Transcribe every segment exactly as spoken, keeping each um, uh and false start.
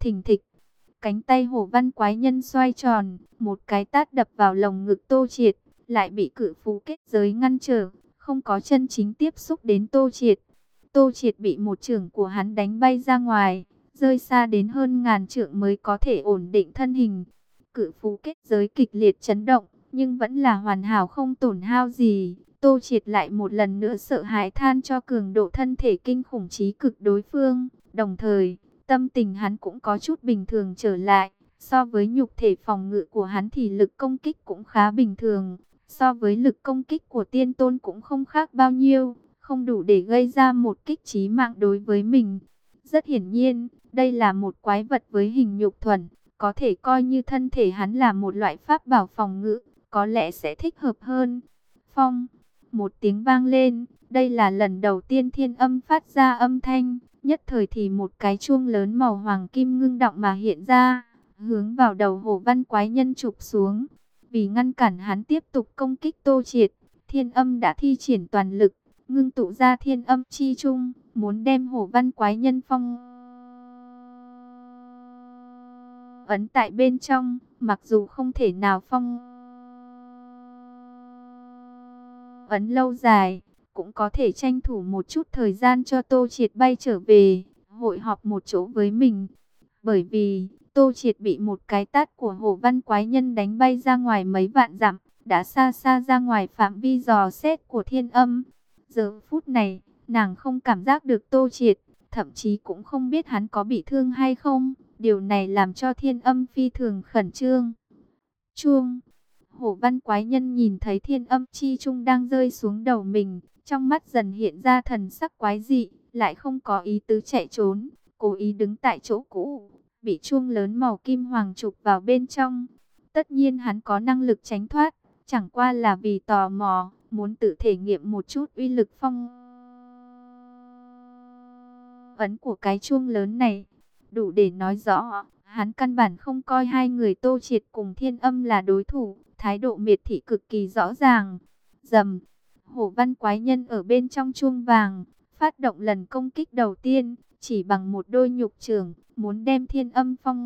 Thình thịch, cánh tay Hổ Văn quái nhân xoay tròn, một cái tát đập vào lồng ngực Tô Triệt, lại bị cự phú kết giới ngăn trở, không có chân chính tiếp xúc đến Tô Triệt. Tô Triệt bị một chưởng của hắn đánh bay ra ngoài, rơi xa đến hơn ngàn trượng mới có thể ổn định thân hình. Cự phú kết giới kịch liệt chấn động, nhưng vẫn là hoàn hảo không tổn hao gì. Tô Triệt lại một lần nữa sợ hãi than cho cường độ thân thể kinh khủng trí cực đối phương, đồng thời tâm tình hắn cũng có chút bình thường trở lại. So với nhục thể phòng ngự của hắn thì lực công kích cũng khá bình thường. So với lực công kích của tiên tôn cũng không khác bao nhiêu. Không đủ để gây ra một kích chí mạng đối với mình. Rất hiển nhiên, đây là một quái vật với hình nhục thuần. Có thể coi như thân thể hắn là một loại pháp bảo phòng ngự. Có lẽ sẽ thích hợp hơn. Phong, một tiếng vang lên. Đây là lần đầu tiên thiên âm phát ra âm thanh. Nhất thời thì một cái chuông lớn màu hoàng kim ngưng động mà hiện ra, hướng vào đầu Hổ Văn quái nhân chụp xuống. Vì ngăn cản hắn tiếp tục công kích Tô Triệt, thiên âm đã thi triển toàn lực, ngưng tụ ra thiên âm chi chung, muốn đem Hổ Văn quái nhân phong ấn tại bên trong, mặc dù không thể nào phong ấn lâu dài, cũng có thể tranh thủ một chút thời gian cho Tô Triệt bay trở về, hội họp một chỗ với mình. Bởi vì Tô Triệt bị một cái tát của Hổ Văn quái nhân đánh bay ra ngoài mấy vạn dặm, đã xa xa ra ngoài phạm vi dò xét của thiên âm. Giờ phút này, nàng không cảm giác được Tô Triệt, thậm chí cũng không biết hắn có bị thương hay không. Điều này làm cho thiên âm phi thường khẩn trương. Chuông. Hổ Văn quái nhân nhìn thấy thiên âm chi chung đang rơi xuống đầu mình, trong mắt dần hiện ra thần sắc quái dị, lại không có ý tứ chạy trốn, cố ý đứng tại chỗ cũ, bị chuông lớn màu kim hoàng chụp vào bên trong. Tất nhiên hắn có năng lực tránh thoát, chẳng qua là vì tò mò, muốn tự thể nghiệm một chút uy lực phong ấn của cái chuông lớn này. Đủ để nói rõ, hắn căn bản không coi hai người Tô Triệt cùng thiên âm là đối thủ, thái độ miệt thị cực kỳ rõ ràng. Rầm, Hổ Văn quái nhân ở bên trong chuông vàng, phát động lần công kích đầu tiên, chỉ bằng một đôi nhục chưởng, muốn đem thiên âm phong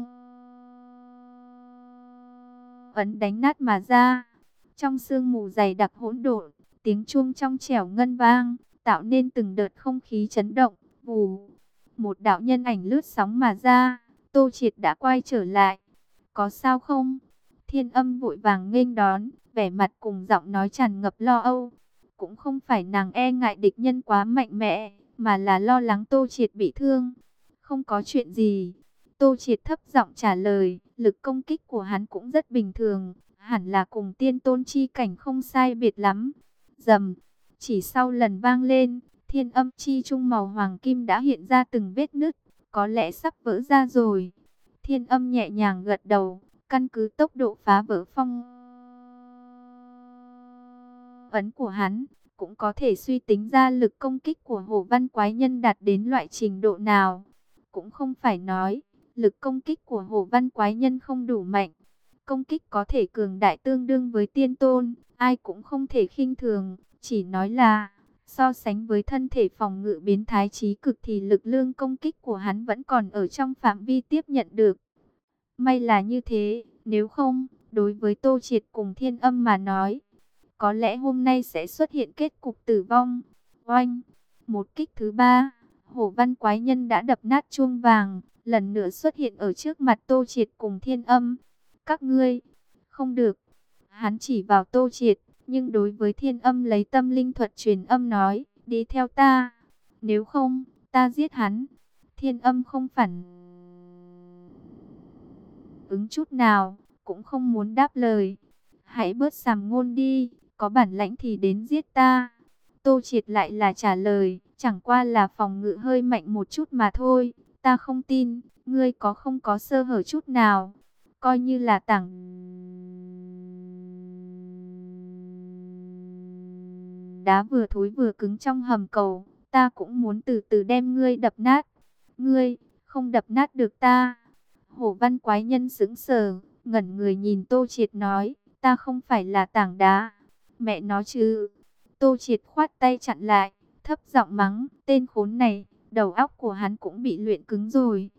ấn đánh nát mà ra. Trong sương mù dày đặc hỗn độn, tiếng chuông trong trẻo ngân vang, tạo nên từng đợt không khí chấn động. Vù, một đạo nhân ảnh lướt sóng mà ra. Tô Triệt đã quay trở lại. Có sao không? Thiên âm vội vàng nghênh đón, vẻ mặt cùng giọng nói tràn ngập lo âu. Cũng không phải nàng e ngại địch nhân quá mạnh mẽ, mà là lo lắng Tô Triệt bị thương. Không có chuyện gì. Tô Triệt thấp giọng trả lời, lực công kích của hắn cũng rất bình thường, hẳn là cùng tiên tôn chi cảnh không sai biệt lắm. Rầm, chỉ sau lần vang lên, thiên âm chi trung màu hoàng kim đã hiện ra từng vết nứt, có lẽ sắp vỡ ra rồi. Thiên âm nhẹ nhàng gật đầu, căn cứ tốc độ phá vỡ phong ấn của hắn, cũng có thể suy tính ra lực công kích của Hổ Văn quái nhân đạt đến loại trình độ nào. Cũng không phải nói, lực công kích của Hổ Văn quái nhân không đủ mạnh. Công kích có thể cường đại tương đương với tiên tôn, ai cũng không thể khinh thường, chỉ nói là so sánh với thân thể phòng ngự biến thái trí cực thì lực lượng công kích của hắn vẫn còn ở trong phạm vi tiếp nhận được. May là như thế, nếu không, đối với Tô Triệt cùng thiên âm mà nói, có lẽ hôm nay sẽ xuất hiện kết cục tử vong. Oanh, một kích thứ ba, Hổ Văn quái nhân đã đập nát chuông vàng, lần nữa xuất hiện ở trước mặt Tô Triệt cùng thiên âm. Các ngươi, không được. Hắn chỉ vào Tô Triệt, nhưng đối với thiên âm lấy tâm linh thuật truyền âm nói, đi theo ta. Nếu không, ta giết hắn. Thiên âm không phản ứng chút nào, cũng không muốn đáp lời. Hãy bớt sàm ngôn đi, có bản lãnh thì đến giết ta. Tô Triệt lại là trả lời, chẳng qua là phòng ngự hơi mạnh một chút mà thôi. Ta không tin, ngươi có không có sơ hở chút nào. Coi như là tảng đá vừa thối vừa cứng trong hầm cầu, ta cũng muốn từ từ đem ngươi đập nát. Ngươi, không đập nát được ta. Hổ Văn quái nhân sững sờ, ngẩn người nhìn Tô Triệt nói, ta không phải là tảng đá. Mẹ nó chứ. Tô Triệt khoát tay chặn lại, thấp giọng mắng, tên khốn này, đầu óc của hắn cũng bị luyện cứng rồi.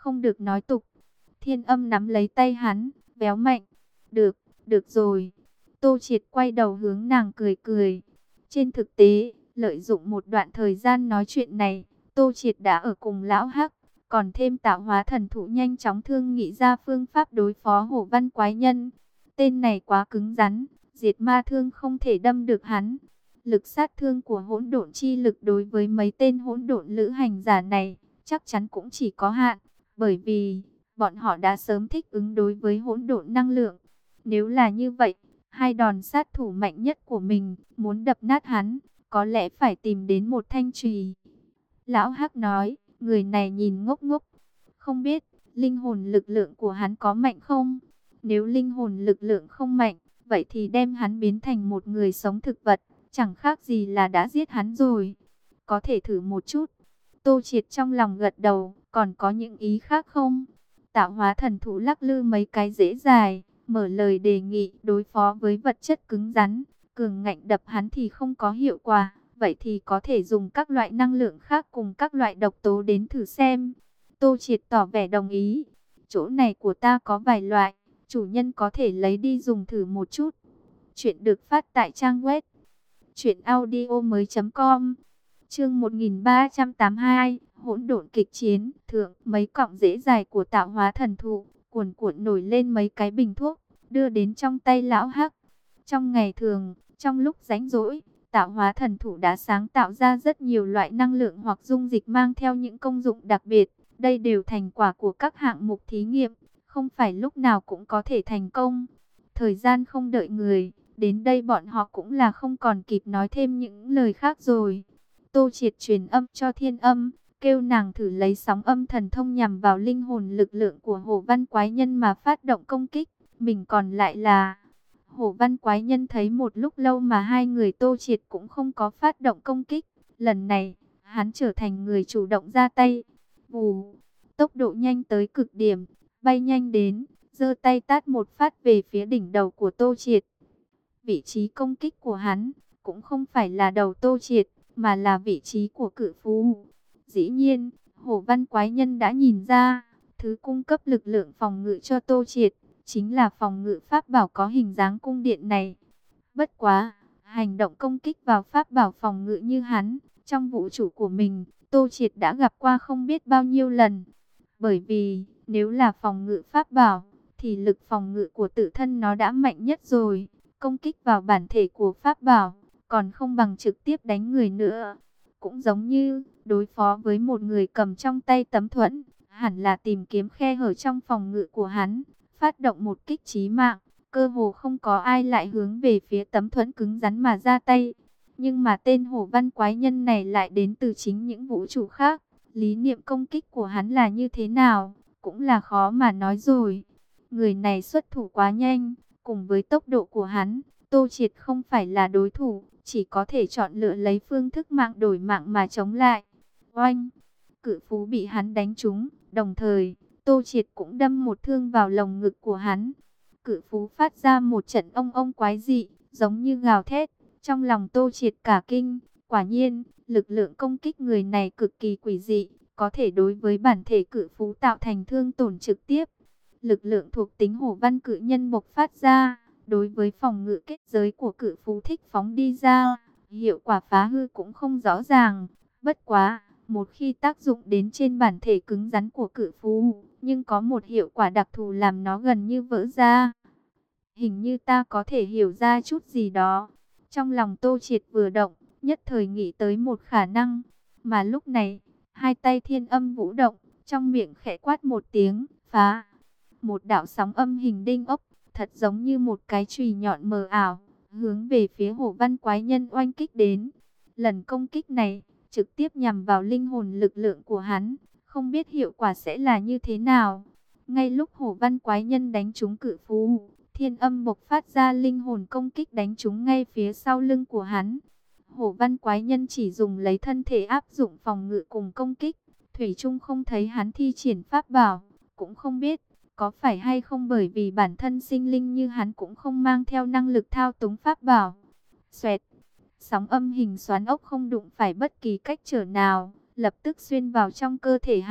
không được nói tục. Thiên Âm nắm lấy tay hắn, véo mạnh. Được, được rồi. Tô Triệt quay đầu hướng nàng cười cười. Trên thực tế, lợi dụng một đoạn thời gian nói chuyện này, Tô Triệt đã ở cùng lão Hắc, còn thêm tạo hóa thần thụ nhanh chóng thương nghị ra phương pháp đối phó Hổ Văn Quái Nhân. Tên này quá cứng rắn, diệt ma thương không thể đâm được hắn. Lực sát thương của hỗn độn chi lực đối với mấy tên hỗn độn lữ hành giả này chắc chắn cũng chỉ có hạn, bởi vì bọn họ đã sớm thích ứng đối với hỗn độn năng lượng. Nếu là như vậy, hai đòn sát thủ mạnh nhất của mình muốn đập nát hắn, có lẽ phải tìm đến một thanh chùy. Lão Hắc nói, người này nhìn ngốc ngốc, không biết linh hồn lực lượng của hắn có mạnh không? Nếu linh hồn lực lượng không mạnh, vậy thì đem hắn biến thành một người sống thực vật, chẳng khác gì là đã giết hắn rồi. Có thể thử một chút. Tô Triệt trong lòng gật đầu, còn có những ý khác không? Tạo hóa thần thụ lắc lư mấy cái rễ dài, mở lời đề nghị đối phó với vật chất cứng rắn, cường ngạnh đập hắn thì không có hiệu quả. Vậy thì có thể dùng các loại năng lượng khác cùng các loại độc tố đến thử xem. Tô Triệt tỏ vẻ đồng ý. Chỗ này của ta có vài loại, chủ nhân có thể lấy đi dùng thử một chút. Chuyện được phát tại trang web truyện audio mới chấm com. Chương một nghìn ba trăm tám mươi hai, hỗn độn kịch chiến. Thượng, mấy cọng rễ dài của tạo hóa thần thụ cuồn cuộn nổi lên mấy cái bình thuốc, đưa đến trong tay lão Hắc. Trong ngày thường, trong lúc rảnh rỗi, tạo hóa thần thụ đã sáng tạo ra rất nhiều loại năng lượng hoặc dung dịch mang theo những công dụng đặc biệt. Đây đều thành quả của các hạng mục thí nghiệm, không phải lúc nào cũng có thể thành công. Thời gian không đợi người, đến đây bọn họ cũng là không còn kịp nói thêm những lời khác rồi. Tô Triệt truyền âm cho Thiên Âm, kêu nàng thử lấy sóng âm thần thông nhằm vào linh hồn lực lượng của Hổ Văn Quái Nhân mà phát động công kích. Mình còn lại là... Hổ Văn Quái Nhân thấy một lúc lâu mà hai người Tô Triệt cũng không có phát động công kích. Lần này, hắn trở thành người chủ động ra tay. Vù, tốc độ nhanh tới cực điểm, bay nhanh đến, giơ tay tát một phát về phía đỉnh đầu của Tô Triệt. Vị trí công kích của hắn cũng không phải là đầu Tô Triệt, mà là vị trí của cự phú. Dĩ nhiên, Hổ Văn Quái Nhân đã nhìn ra, thứ cung cấp lực lượng phòng ngự cho Tô Triệt chính là phòng ngự pháp bảo có hình dáng cung điện này. Bất quá, hành động công kích vào pháp bảo phòng ngự như hắn, trong vũ trụ của mình, Tô Triệt đã gặp qua không biết bao nhiêu lần. Bởi vì, nếu là phòng ngự pháp bảo, thì lực phòng ngự của tự thân nó đã mạnh nhất rồi. Công kích vào bản thể của pháp bảo, còn không bằng trực tiếp đánh người nữa. Cũng giống như, đối phó với một người cầm trong tay tấm thuẫn, hẳn là tìm kiếm khe hở trong phòng ngự của hắn, phát động một kích chí mạng. Cơ hồ không có ai lại hướng về phía tấm thuẫn cứng rắn mà ra tay. Nhưng mà tên Hổ Văn Quái Nhân này lại đến từ chính những vũ trụ khác. Lý niệm công kích của hắn là như thế nào, cũng là khó mà nói rồi. Người này xuất thủ quá nhanh, cùng với tốc độ của hắn, Tô Triệt không phải là đối thủ, chỉ có thể chọn lựa lấy phương thức mạng đổi mạng mà chống lại. Oanh! Cự phú bị hắn đánh trúng, đồng thời, Tô Triệt cũng đâm một thương vào lồng ngực của hắn. Cự phú phát ra một trận ông ông quái dị, giống như gào thét. Trong lòng Tô Triệt cả kinh, quả nhiên, lực lượng công kích người này cực kỳ quỷ dị, có thể đối với bản thể cự phú tạo thành thương tổn trực tiếp. Lực lượng thuộc tính Hổ Văn cự nhân bộc phát ra, đối với phòng ngự kết giới của cự phú thích phóng đi ra, hiệu quả phá hư cũng không rõ ràng. Bất quá, một khi tác dụng đến trên bản thể cứng rắn của cự phú, nhưng có một hiệu quả đặc thù làm nó gần như vỡ ra. Hình như ta có thể hiểu ra chút gì đó. Trong lòng Tô Triệt vừa động, nhất thời nghĩ tới một khả năng. Mà lúc này, hai tay Thiên Âm vũ động, trong miệng khẽ quát một tiếng, phá. Một đạo sóng âm hình đinh ốc, thật giống như một cái chùy nhọn mờ ảo, hướng về phía Hổ Văn Quái Nhân oanh kích đến. Lần công kích này, trực tiếp nhằm vào linh hồn lực lượng của hắn, không biết hiệu quả sẽ là như thế nào. Ngay lúc Hổ Văn Quái Nhân đánh trúng cự phú, Thiên Âm bộc phát ra linh hồn công kích đánh trúng ngay phía sau lưng của hắn. Hổ Văn Quái Nhân chỉ dùng lấy thân thể áp dụng phòng ngự cùng công kích, thủy chung không thấy hắn thi triển pháp bảo, cũng không biết có phải hay không bởi vì bản thân sinh linh như hắn cũng không mang theo năng lực thao túng pháp bảo. Xoẹt, sóng âm hình xoắn ốc không đụng phải bất kỳ cách trở nào, lập tức xuyên vào trong cơ thể hắn,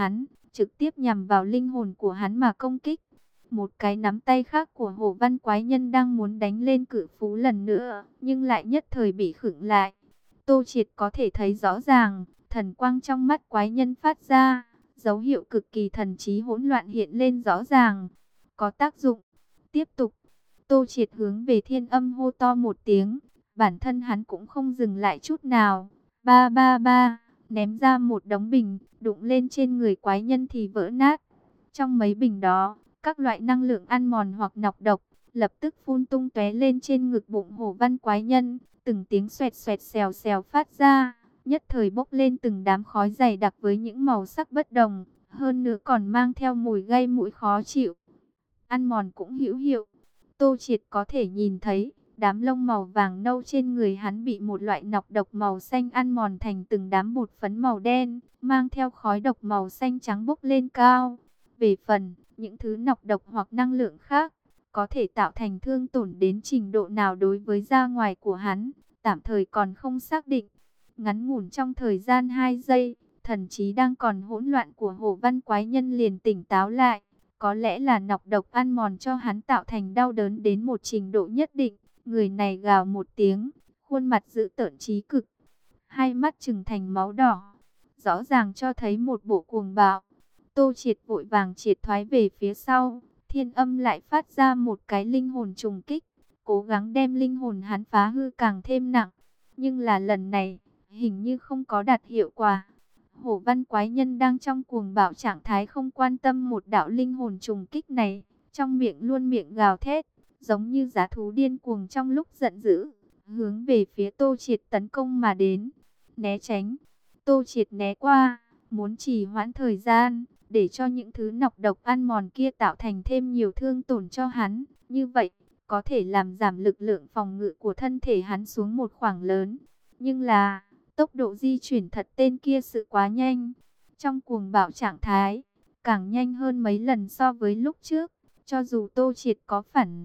trực tiếp nhằm vào linh hồn của hắn mà công kích. Một cái nắm tay khác của Hổ Văn Quái Nhân đang muốn đánh lên cự phú lần nữa, nhưng lại nhất thời bị khựng lại. Tô Triệt có thể thấy rõ ràng, thần quang trong mắt quái nhân phát ra, dấu hiệu cực kỳ thần trí hỗn loạn hiện lên rõ ràng. Có tác dụng. Tiếp tục. Tô Triệt hướng về Thiên Âm hô to một tiếng, bản thân hắn cũng không dừng lại chút nào. Ba ba ba, ném ra một đống bình, đụng lên trên người quái nhân thì vỡ nát. Trong mấy bình đó, các loại năng lượng ăn mòn hoặc nọc độc lập tức phun tung tóe lên trên ngực bụng Hổ Văn Quái Nhân, từng tiếng xoẹt xoẹt xèo xèo phát ra, nhất thời bốc lên từng đám khói dày đặc với những màu sắc bất đồng, hơn nữa còn mang theo mùi gây mũi khó chịu. Ăn mòn cũng hữu hiệu. Tô Triệt có thể nhìn thấy, đám lông màu vàng nâu trên người hắn bị một loại nọc độc màu xanh ăn mòn thành từng đám bột phấn màu đen, mang theo khói độc màu xanh trắng bốc lên cao. Về phần, những thứ nọc độc hoặc năng lượng khác, có thể tạo thành thương tổn đến trình độ nào đối với da ngoài của hắn, tạm thời còn không xác định. Ngắn ngủn trong thời gian hai giây, thần trí đang còn hỗn loạn của Hổ Văn Quái Nhân liền tỉnh táo lại. Có lẽ là nọc độc ăn mòn cho hắn tạo thành đau đớn đến một trình độ nhất định. Người này gào một tiếng, khuôn mặt dữ tợn chí cực, hai mắt trừng thành máu đỏ, rõ ràng cho thấy một bộ cuồng bạo. Tô Triệt vội vàng triệt thoái về phía sau, Thiên Âm lại phát ra một cái linh hồn trùng kích, cố gắng đem linh hồn hắn phá hư càng thêm nặng. Nhưng là lần này, hình như không có đạt hiệu quả. Hổ Văn Quái Nhân đang trong cuồng bạo trạng thái không quan tâm một đạo linh hồn trùng kích này, trong miệng luôn miệng gào thét, giống như dã thú điên cuồng trong lúc giận dữ, hướng về phía Tô Triệt tấn công mà đến. Né tránh, Tô Triệt né qua, muốn trì hoãn thời gian, để cho những thứ nọc độc ăn mòn kia tạo thành thêm nhiều thương tổn cho hắn. Như vậy, có thể làm giảm lực lượng phòng ngự của thân thể hắn xuống một khoảng lớn. Nhưng là, tốc độ di chuyển thật tên kia sự quá nhanh. Trong cuồng bạo trạng thái, càng nhanh hơn mấy lần so với lúc trước. Cho dù Tô Triệt có phản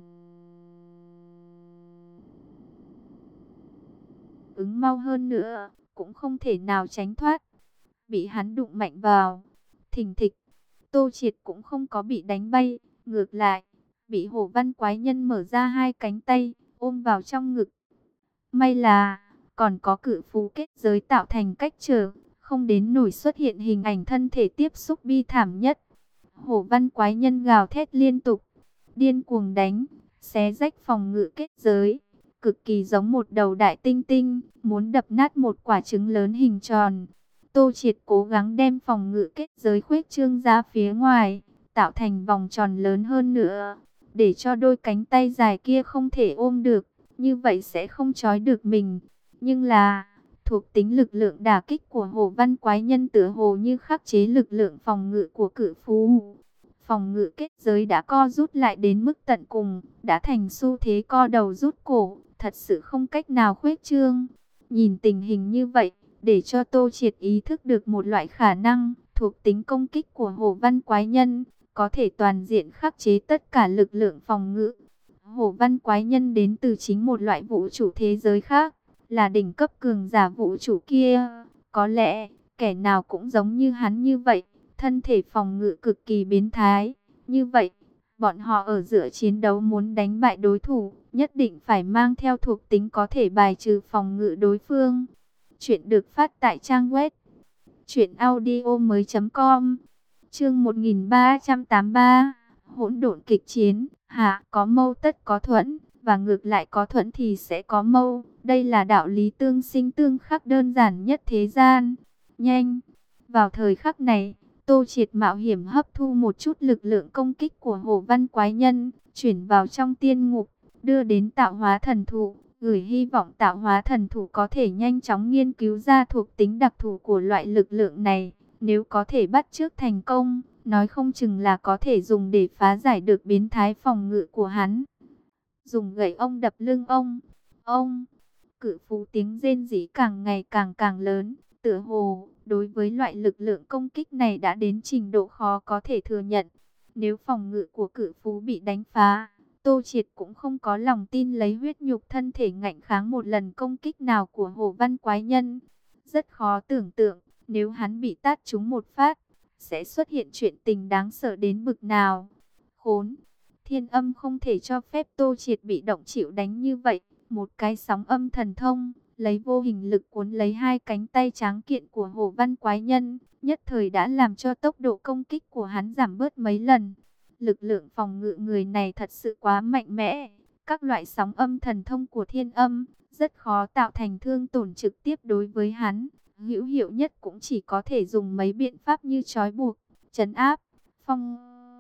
ứng mau hơn nữa, cũng không thể nào tránh thoát. Bị hắn đụng mạnh vào, thình thịch. Tô Triệt cũng không có bị đánh bay, ngược lại, bị Hổ Văn Quái Nhân mở ra hai cánh tay, ôm vào trong ngực. May là, còn có cự phú kết giới tạo thành cách trở, không đến nổi xuất hiện hình ảnh thân thể tiếp xúc bi thảm nhất. Hổ Văn Quái Nhân gào thét liên tục, điên cuồng đánh, xé rách phòng ngự kết giới, cực kỳ giống một đầu đại tinh tinh, muốn đập nát một quả trứng lớn hình tròn. Tô Triệt cố gắng đem phòng ngự kết giới khuếch trương ra phía ngoài, tạo thành vòng tròn lớn hơn nữa, để cho đôi cánh tay dài kia không thể ôm được, như vậy sẽ không trói được mình. Nhưng là, thuộc tính lực lượng đả kích của Hổ Văn Quái Nhân tựa hồ như khắc chế lực lượng phòng ngự của cự phú. Phòng ngự kết giới đã co rút lại đến mức tận cùng, đã thành xu thế co đầu rút cổ, thật sự không cách nào khuếch trương. Nhìn tình hình như vậy, để cho Tô Triệt ý thức được một loại khả năng, thuộc tính công kích của Hổ Văn Quái Nhân, có thể toàn diện khắc chế tất cả lực lượng phòng ngự. Hổ Văn Quái Nhân đến từ chính một loại vũ trụ thế giới khác, là đỉnh cấp cường giả vũ trụ kia. Có lẽ, kẻ nào cũng giống như hắn như vậy, thân thể phòng ngự cực kỳ biến thái. Như vậy, bọn họ ở giữa chiến đấu muốn đánh bại đối thủ, nhất định phải mang theo thuộc tính có thể bài trừ phòng ngự đối phương. Chuyện được phát tại trang web truyện audio mới chấm com. Chương một nghìn ba trăm tám mươi ba. Hỗn độn kịch chiến. Hạ, có mâu tất có thuẫn, và ngược lại có thuẫn thì sẽ có mâu. Đây là đạo lý tương sinh tương khắc đơn giản nhất thế gian. Nhanh. Vào thời khắc này, Tô Triệt mạo hiểm hấp thu một chút lực lượng công kích của Hổ Văn Quái Nhân, chuyển vào trong tiên ngục, đưa đến tạo hóa thần thụ, gửi hy vọng tạo hóa thần thụ có thể nhanh chóng nghiên cứu ra thuộc tính đặc thù của loại lực lượng này. Nếu có thể bắt chước thành công, nói không chừng là có thể dùng để phá giải được biến thái phòng ngự của hắn. Dùng gậy ông đập lưng ông, ông, cự phú tiếng rên rỉ càng ngày càng càng lớn, tựa hồ đối với loại lực lượng công kích này đã đến trình độ khó có thể thừa nhận. Nếu phòng ngự của cự phú bị đánh phá, Tô Triệt cũng không có lòng tin lấy huyết nhục thân thể ngạnh kháng một lần công kích nào của Hổ Văn Quái Nhân. Rất khó tưởng tượng, nếu hắn bị tát trúng một phát, sẽ xuất hiện chuyện tình đáng sợ đến bực nào. Khốn! Thiên Âm không thể cho phép Tô Triệt bị động chịu đánh như vậy. Một cái sóng âm thần thông, lấy vô hình lực cuốn lấy hai cánh tay tráng kiện của Hồ Văn Quái Nhân, nhất thời đã làm cho tốc độ công kích của hắn giảm bớt mấy lần. Lực lượng phòng ngự người này thật sự quá mạnh mẽ. Các loại sóng âm thần thông của Thiên Âm rất khó tạo thành thương tổn trực tiếp đối với hắn. Hữu hiệu nhất cũng chỉ có thể dùng mấy biện pháp như trói buộc, trấn áp, phong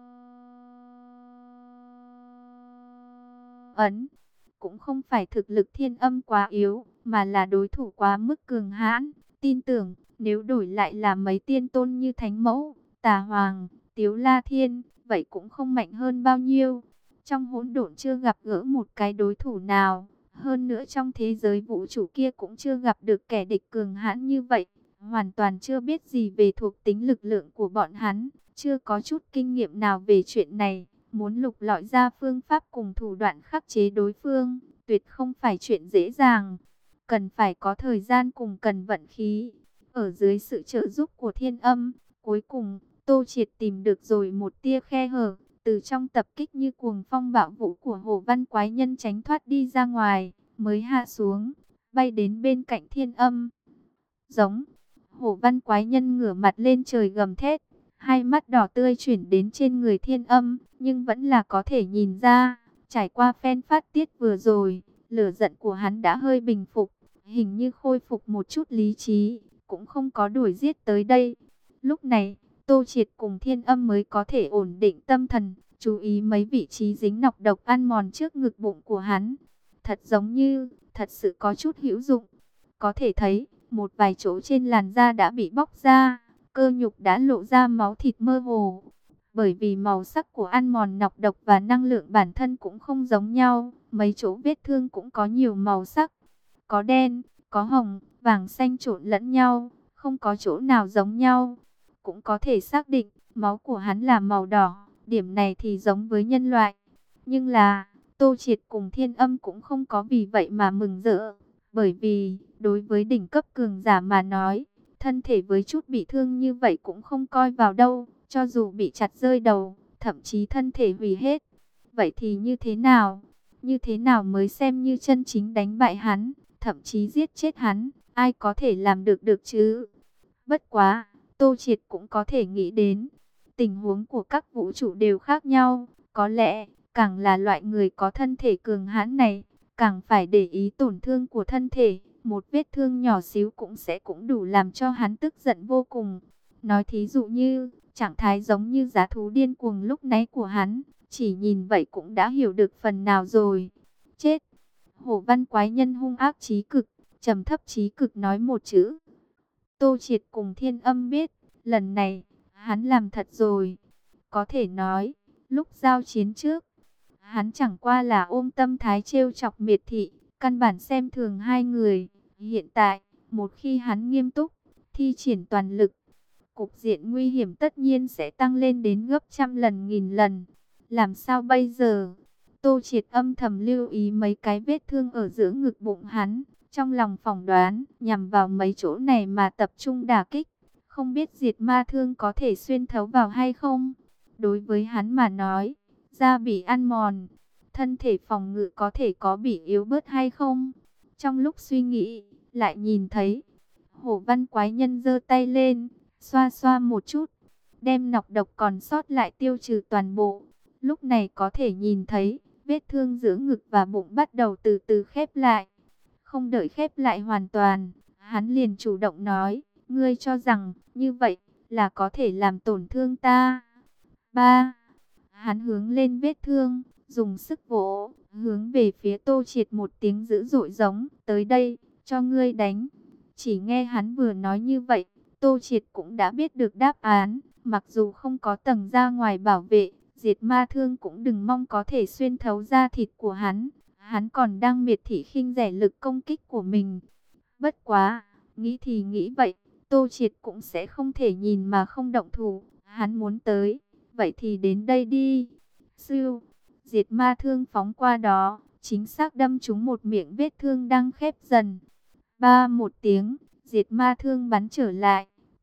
ấn. Cũng không phải thực lực Thiên Âm quá yếu, mà là đối thủ quá mức cường hãn. Tin tưởng, nếu đổi lại là mấy tiên tôn như Thánh Mẫu, Tà Hoàng, Tiếu La Thiên, vậy cũng không mạnh hơn bao nhiêu. Trong hỗn độn chưa gặp gỡ một cái đối thủ nào. Hơn nữa trong thế giới vũ trụ kia cũng chưa gặp được kẻ địch cường hãn như vậy. Hoàn toàn chưa biết gì về thuộc tính lực lượng của bọn hắn. Chưa có chút kinh nghiệm nào về chuyện này. Muốn lục lọi ra phương pháp cùng thủ đoạn khắc chế đối phương, tuyệt không phải chuyện dễ dàng. Cần phải có thời gian cùng cần vận khí. Ở dưới sự trợ giúp của Thiên Âm, cuối cùng, Tô Triệt tìm được rồi một tia khe hở. Từ trong tập kích như cuồng phong bạo vũ của Hồ Văn Quái Nhân tránh thoát đi ra ngoài, mới hạ xuống, bay đến bên cạnh Thiên Âm. Giống, Hồ Văn Quái Nhân ngửa mặt lên trời gầm thét, hai mắt đỏ tươi chuyển đến trên người Thiên Âm, nhưng vẫn là có thể nhìn ra, trải qua phen phát tiết vừa rồi, lửa giận của hắn đã hơi bình phục, hình như khôi phục một chút lý trí, cũng không có đuổi giết tới đây. Lúc này, Tô Triệt cùng Thiên Âm mới có thể ổn định tâm thần, chú ý mấy vị trí dính nọc độc ăn mòn trước ngực bụng của hắn. Thật giống như, thật sự có chút hữu dụng. Có thể thấy, một vài chỗ trên làn da đã bị bóc ra, cơ nhục đã lộ ra máu thịt mơ hồ. Bởi vì màu sắc của ăn mòn nọc độc và năng lượng bản thân cũng không giống nhau, mấy chỗ vết thương cũng có nhiều màu sắc. Có đen, có hồng, vàng xanh trộn lẫn nhau, không có chỗ nào giống nhau. Cũng có thể xác định, máu của hắn là màu đỏ, điểm này thì giống với nhân loại. Nhưng là, Tô Triệt cùng Thiên Âm cũng không có vì vậy mà mừng rỡ. Bởi vì, đối với đỉnh cấp cường giả mà nói, thân thể với chút bị thương như vậy cũng không coi vào đâu. Cho dù bị chặt rơi đầu, thậm chí thân thể hủy hết. Vậy thì như thế nào? Như thế nào mới xem như chân chính đánh bại hắn, thậm chí giết chết hắn? Ai có thể làm được được chứ? Bất quá, Tô Triệt cũng có thể nghĩ đến, tình huống của các vũ trụ đều khác nhau. Có lẽ, càng là loại người có thân thể cường hãn này, càng phải để ý tổn thương của thân thể. Một vết thương nhỏ xíu cũng sẽ cũng đủ làm cho hắn tức giận vô cùng. Nói thí dụ như, trạng thái giống như giá thú điên cuồng lúc nãy của hắn, chỉ nhìn vậy cũng đã hiểu được phần nào rồi. Chết! Hồ Văn Quái Nhân hung ác chí cực, trầm thấp chí cực nói một chữ. Tô Triệt cùng Thiên Âm biết, lần này, hắn làm thật rồi. Có thể nói, lúc giao chiến trước, hắn chẳng qua là ôm tâm thái trêu chọc miệt thị, căn bản xem thường hai người. Hiện tại, một khi hắn nghiêm túc, thi triển toàn lực, cục diện nguy hiểm tất nhiên sẽ tăng lên đến gấp trăm lần nghìn lần. Làm sao bây giờ? Tô Triệt âm thầm lưu ý mấy cái vết thương ở giữa ngực bụng hắn, trong lòng phỏng đoán, nhằm vào mấy chỗ này mà tập trung đả kích. Không biết diệt ma thương có thể xuyên thấu vào hay không? Đối với hắn mà nói, da bị ăn mòn, thân thể phòng ngự có thể có bị yếu bớt hay không? Trong lúc suy nghĩ, lại nhìn thấy Hồ Văn Quái Nhân giơ tay lên, xoa xoa một chút, đem nọc độc còn sót lại tiêu trừ toàn bộ. Lúc này có thể nhìn thấy, vết thương giữa ngực và bụng bắt đầu từ từ khép lại. Không đợi khép lại hoàn toàn, hắn liền chủ động nói, ngươi cho rằng, như vậy, là có thể làm tổn thương ta. Ba, hắn hướng lên vết thương, dùng sức vỗ, hướng về phía Tô Triệt một tiếng dữ dội giống, tới đây, cho ngươi đánh. Chỉ nghe hắn vừa nói như vậy, Tô Triệt cũng đã biết được đáp án, mặc dù không có tầng da ngoài bảo vệ, diệt ma thương cũng đừng mong có thể xuyên thấu da thịt của hắn. Hắn còn đang miệt thị khinh rẻ lực công kích của mình. Bất quá, nghĩ thì nghĩ vậy, Tô Triệt cũng sẽ không thể nhìn mà không động thủ. Hắn muốn tới, vậy thì đến đây đi. Siêu, diệt ma thương phóng qua đó, chính xác đâm trúng một miệng vết thương đang khép dần. Ba một tiếng, diệt ma thương bắn trở lại,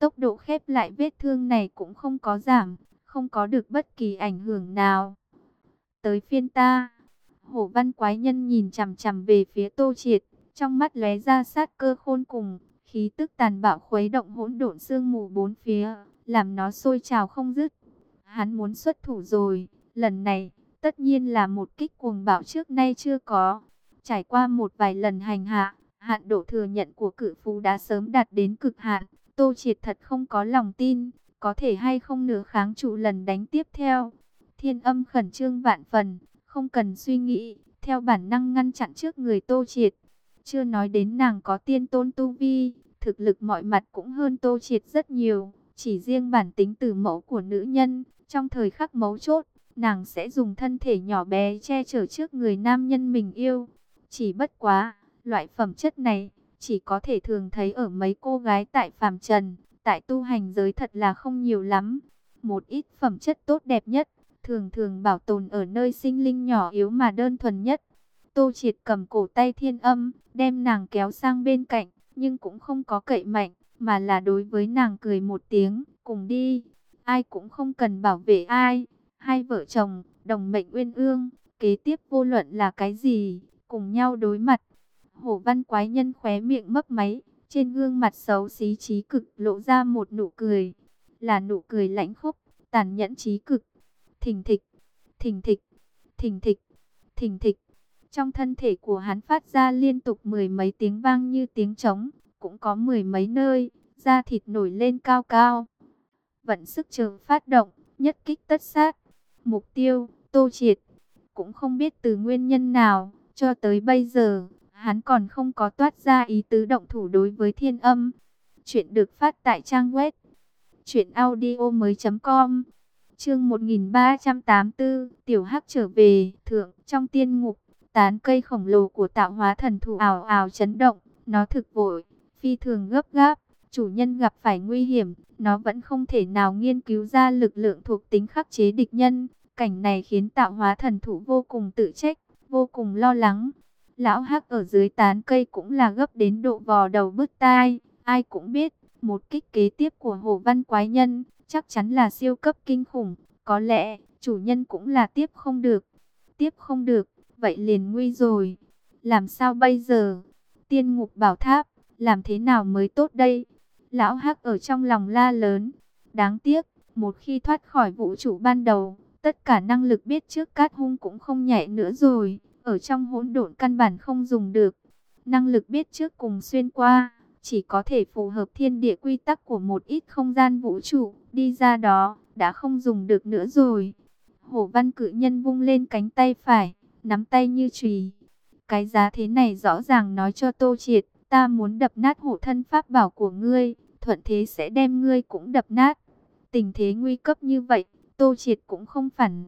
tốc độ khép lại vết thương này cũng không có giảm, không có được bất kỳ ảnh hưởng nào. Tới phiên ta. Hổ văn quái nhân nhìn chằm chằm về phía Tô Triệt, trong mắt lóe ra sát cơ khôn cùng, khí tức tàn bạo khuấy động hỗn độn sương mù bốn phía, làm nó sôi trào không dứt. Hắn muốn xuất thủ rồi, lần này, tất nhiên là một kích cuồng bạo trước nay chưa có. Trải qua một vài lần hành hạ, hạn độ thừa nhận của cự phú đã sớm đạt đến cực hạn. Tô Triệt thật không có lòng tin, có thể hay không nửa kháng trụ lần đánh tiếp theo. Thiên Âm khẩn trương vạn phần, không cần suy nghĩ, theo bản năng ngăn chặn trước người Tô Triệt. Chưa nói đến nàng có tiên tôn tu vi, thực lực mọi mặt cũng hơn Tô Triệt rất nhiều. Chỉ riêng bản tính tử mẫu của nữ nhân, trong thời khắc mấu chốt, nàng sẽ dùng thân thể nhỏ bé che chở trước người nam nhân mình yêu. Chỉ bất quá, loại phẩm chất này, chỉ có thể thường thấy ở mấy cô gái tại phàm trần, tại tu hành giới thật là không nhiều lắm. Một ít phẩm chất tốt đẹp nhất, thường thường bảo tồn ở nơi sinh linh nhỏ yếu mà đơn thuần nhất. Tô Triệt cầm cổ tay Thiên Âm, đem nàng kéo sang bên cạnh, nhưng cũng không có cậy mạnh, mà là đối với nàng cười một tiếng, cùng đi. Ai cũng không cần bảo vệ ai, hai vợ chồng, đồng mệnh uyên ương, kế tiếp vô luận là cái gì, cùng nhau đối mặt. Hổ văn quái nhân khóe miệng mấp máy, trên gương mặt xấu xí chí cực lộ ra một nụ cười, là nụ cười lãnh khốc, tàn nhẫn chí cực. Thình thịch, thình thịch, thình thịch, thình thịch. Trong thân thể của hắn phát ra liên tục mười mấy tiếng vang như tiếng trống, cũng có mười mấy nơi, da thịt nổi lên cao cao. Vận sức chờ phát động, nhất kích tất sát. Mục tiêu, Tô Triệt. Cũng không biết từ nguyên nhân nào, cho tới bây giờ, hắn còn không có toát ra ý tứ động thủ đối với Thiên Âm. Chuyện được phát tại trang web truyện audio mới.com. Chương một nghìn ba trăm tám mươi tư, Tiểu Hắc trở về. Thượng, trong tiên ngục, tán cây khổng lồ của tạo hóa thần thụ ào ào chấn động, nó thực vội, phi thường gấp gáp. Chủ nhân gặp phải nguy hiểm, nó vẫn không thể nào nghiên cứu ra lực lượng thuộc tính khắc chế địch nhân. Cảnh này khiến tạo hóa thần thụ vô cùng tự trách, vô cùng lo lắng. Lão Hắc ở dưới tán cây cũng là gấp đến độ vò đầu bứt tai. Ai cũng biết, một kích kế tiếp của Hổ văn quái nhân chắc chắn là siêu cấp kinh khủng. Có lẽ, chủ nhân cũng là tiếp không được. Tiếp không được, vậy liền nguy rồi. Làm sao bây giờ? Tiên ngục bảo tháp, làm thế nào mới tốt đây? Lão Hắc ở trong lòng la lớn. Đáng tiếc, một khi thoát khỏi vũ trụ ban đầu, tất cả năng lực biết trước cát hung cũng không nhạy nữa rồi. Ở trong hỗn độn căn bản không dùng được. Năng lực biết trước cùng xuyên qua, chỉ có thể phù hợp thiên địa quy tắc của một ít không gian vũ trụ. Đi ra đó, đã không dùng được nữa rồi. Hổ văn cự nhân vung lên cánh tay phải, nắm tay như chùy. Cái giá thế này rõ ràng nói cho Tô Triệt, ta muốn đập nát hộ thân pháp bảo của ngươi, thuận thế sẽ đem ngươi cũng đập nát. Tình thế nguy cấp như vậy, Tô Triệt cũng không phản